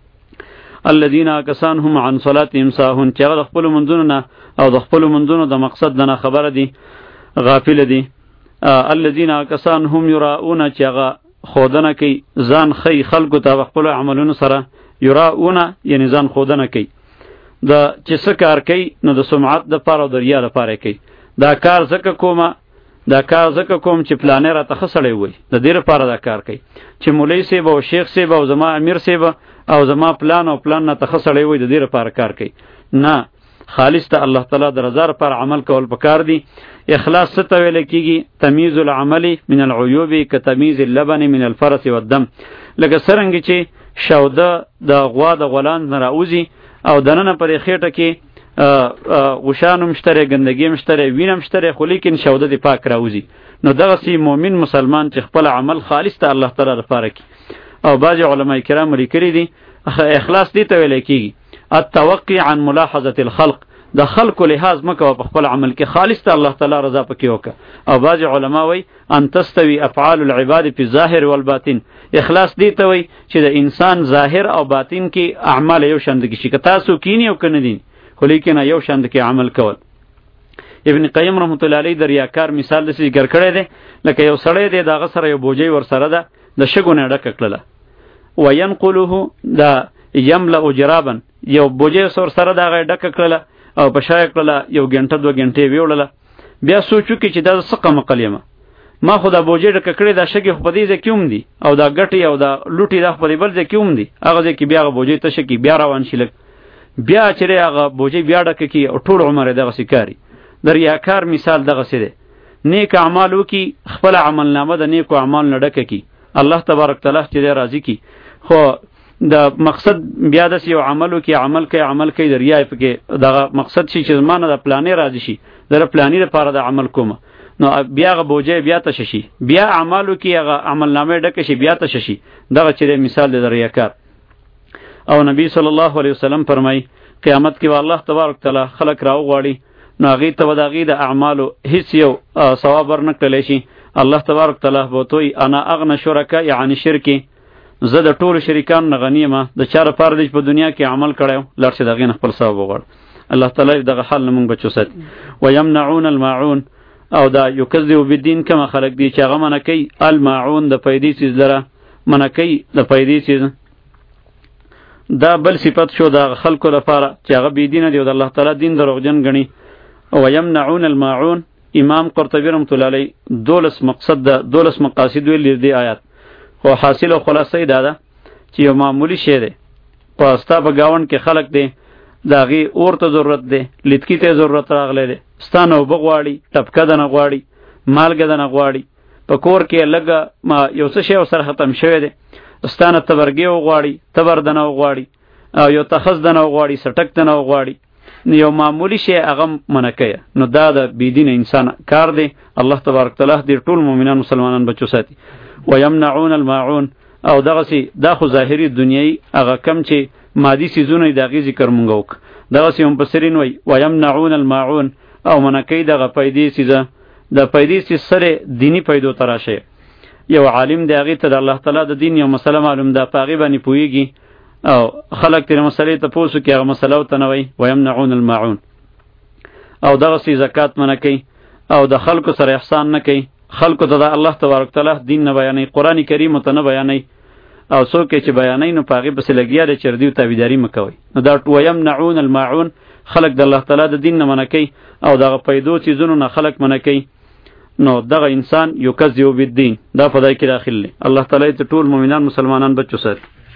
الذین کسان هم عن صلاتهم ساهون، چې هغه د خپلو منځونو نه او د خپلو منځونو د مقصد نه خبره دي، غافل دي. الذین کسان هم یراؤون، چې هغه خودنه کوي، ځان ښیي خلکو ته په خپلو عملونو سره. یراؤون یعنې ځان خودنه کوي، د چې څه کار کوي نو د سمعت دپاره او د ریا دپاره کوي. دا کار ځکه کومه دا کار ځکه کوم چې پلانې راته ښه سړی وایي، د دې لپاره دا کار کوي چې مولوي صاحب او شیخ صاحب او زما امیر صاحب او زما پلان او پلان نه ته ښه سړی وایي، د دې لپاره کار کوي. نه، خالص ته الله تعالی د رضا لپاره عمل کول پکار دي. اخلاص څه ته ویل کېږي؟ تمییز العمل من العیوب کتمییز اللبن من الفرس والدم. لکه څرنګه چې شوده د غوا د غولان نه راوځي او دننه پرې خېټه کې غشان مشتره، ګندګي مشتره، وینه مشتره، خو لیکن شوده دی پاک راوځي. نو دغسې مؤمن مسلمان چې خپل عمل خالص ته الله تعالی لپاره کوي. او بعضې علما کرام لیکلي دي اخلاص دې ته ویلی کېږي التوقي عن ملاحظة الخلق، د خلقو لحاظ مه کوه په خپل عمل کې، خالص ته الله تعالی رضا پکې وکړه. او بعضې علما وایي ان تستوي افعال العباد فی الظاهر والباطن، اخلاص دې ته وایي چې د انسان ظاهر او باطن کې اعمال یو شان دي شي، که تاسو کینی او که نه دي، خو لیکن یو شان کې عمل کول. ابن قیم رحمت الله علیه د ریاکار مثال داسې ذکر کړی دی لکه یو سړی دی، د هغه سره یو بوجۍ ورسره ده، د شګو نه ډکه کړله، وینقله دا یملأ جرابا، یو بوجۍ ورسره د هغه ډکه کړله او په شا یې کړله، یو ګنټه دوه ګنټې یې ویوړله. بیا سوچ وکړي چې دا څه قمقل یمه، ما خو دا بوجۍ ډکه کړې، دا شګې خو په دې ځای کې هم دي او دا ګټې او دا لوټې دا خو په دې بل ځای کې هم دي، هغه ځای کې بیا هغه بوجۍ تشه کړي، بیا روان شي لږ، بیا چېرې هغه بوجۍ بیا ډکه کړي او ټول عمر یې دغسې کاري. د ریاکار مثال دغسې دی، نیک اعمال وکړي، خپل عملنامه د نیکو اعمالو نه ډکه کړي، الله تبارک تعالی چې دی راضي کړي، خو د مقصد بیا داسې یو عمل وکړي، عمل کوي عمل کوي د ریا پکې دغه مقصد شي چې زما نه د پلانې راضي شي، د پلانې لپاره د عمل کومه، نو بیا هغه بوجۍ بیا تشه شي، بیا اعمال وکړي، هغه عملنامه یې ډکه شي، بیا تشه شي. دغه چې دی مثال دی د ریاکار. او نبی صلی الله علیه وسلم فرمایي قیامت کې به الله تبارک تعالی خلق راوغواړي، نو هغې ته به د هغې د اعمالو هیڅ یو ثواب ورنه کړلی شي. الله تبارک تعالی به ورته وایي انا اغنى شرکا یعنی شرکې، زه د ټولو شریکانو نه غني یم، د چا لپاره دی چې په دنیا کې عمل کړی لاړ شي د هغې نه خپل ثواب وغواړه. الله تعالی دغه حال نه مونږ بچو ساتي. ویمنعون الماعون، او دا یکذب بالدین کومه خلک دي چې هغه منع کوي الماعون د پیدې څیز لره، منع کوي د پیدې څیز. دا بل صفت شو د خلکو لپاره چې هغه بېدینه دي او د الله تعالی دین دروغجن ګڼي. ویمنعون الماعون، امام قرطبي رحمت الله علیه دولس مقصد ده، دولس مقاصد ویل دي آیات، خو حاصل او خلاصه دا ده چې یو معمولی شی دی، په ستا په ګاونډ کې خلک دی، د هغې اور ته ضرورت دی، لیتکي ته ضرورت راغلی دی، ستا نه اوبه غواړي، ټپکه دنه غواړي، مالګه دنه غواړي، په کور کې لږه یو څه شی ورسره ختم شوی دی، ستا نه تبرګې وغواړي، تبر دنه وغواړي، او یو تخص دنه وغواړي، سټک دنه وغواړي، یو معمولی شی هغه منع کوي. نو دا د بېدینه انسان کار دی. الله تبارک تعالی دې ټول مؤمنان مسلمانان بچو ساتي. ویمنعون الماعون، او دغسې دا خو ظاهري دنیایي هغه کم چې مادي څیزونه د هغې ذکر مونږ وکړو، دغسې مفسرین وایي ویمنعون الماعون، او منع کوي دغه پیدې څیزه، د پیدې څیز سره دیني پیدو ته راشئ. یو عالم دی هغې ته د الله تعالی د دین یو مسله معلوم ده، په هغې باندې پوهېږي او خلق تیرې مسلې ته پوسو کې هغه مسله ورته نه وایي. ویمنعون الماعون، او دغسې زکات منع کوي، او د خلکو سره احسان نه کوي، خلکو ته د الله تبارک تعالی دین نه بیانوي، قرآن کریم ته نه بیانوي، او څوک چې بیانوي نو په هغې پسې لګیا دی چې ردي تابعداري مه کوئ. نو دا ویمنعون الماعون، خلک د الله تعالی د دین نه منع کوي او دغه پیدو څیزونو نه خلک منع کوي. نو دغه انسان یکذب بالدین، دا په دای کې داخل دی. الله تعالی ته ټول مؤمنان مسلمانان بچو ساتي.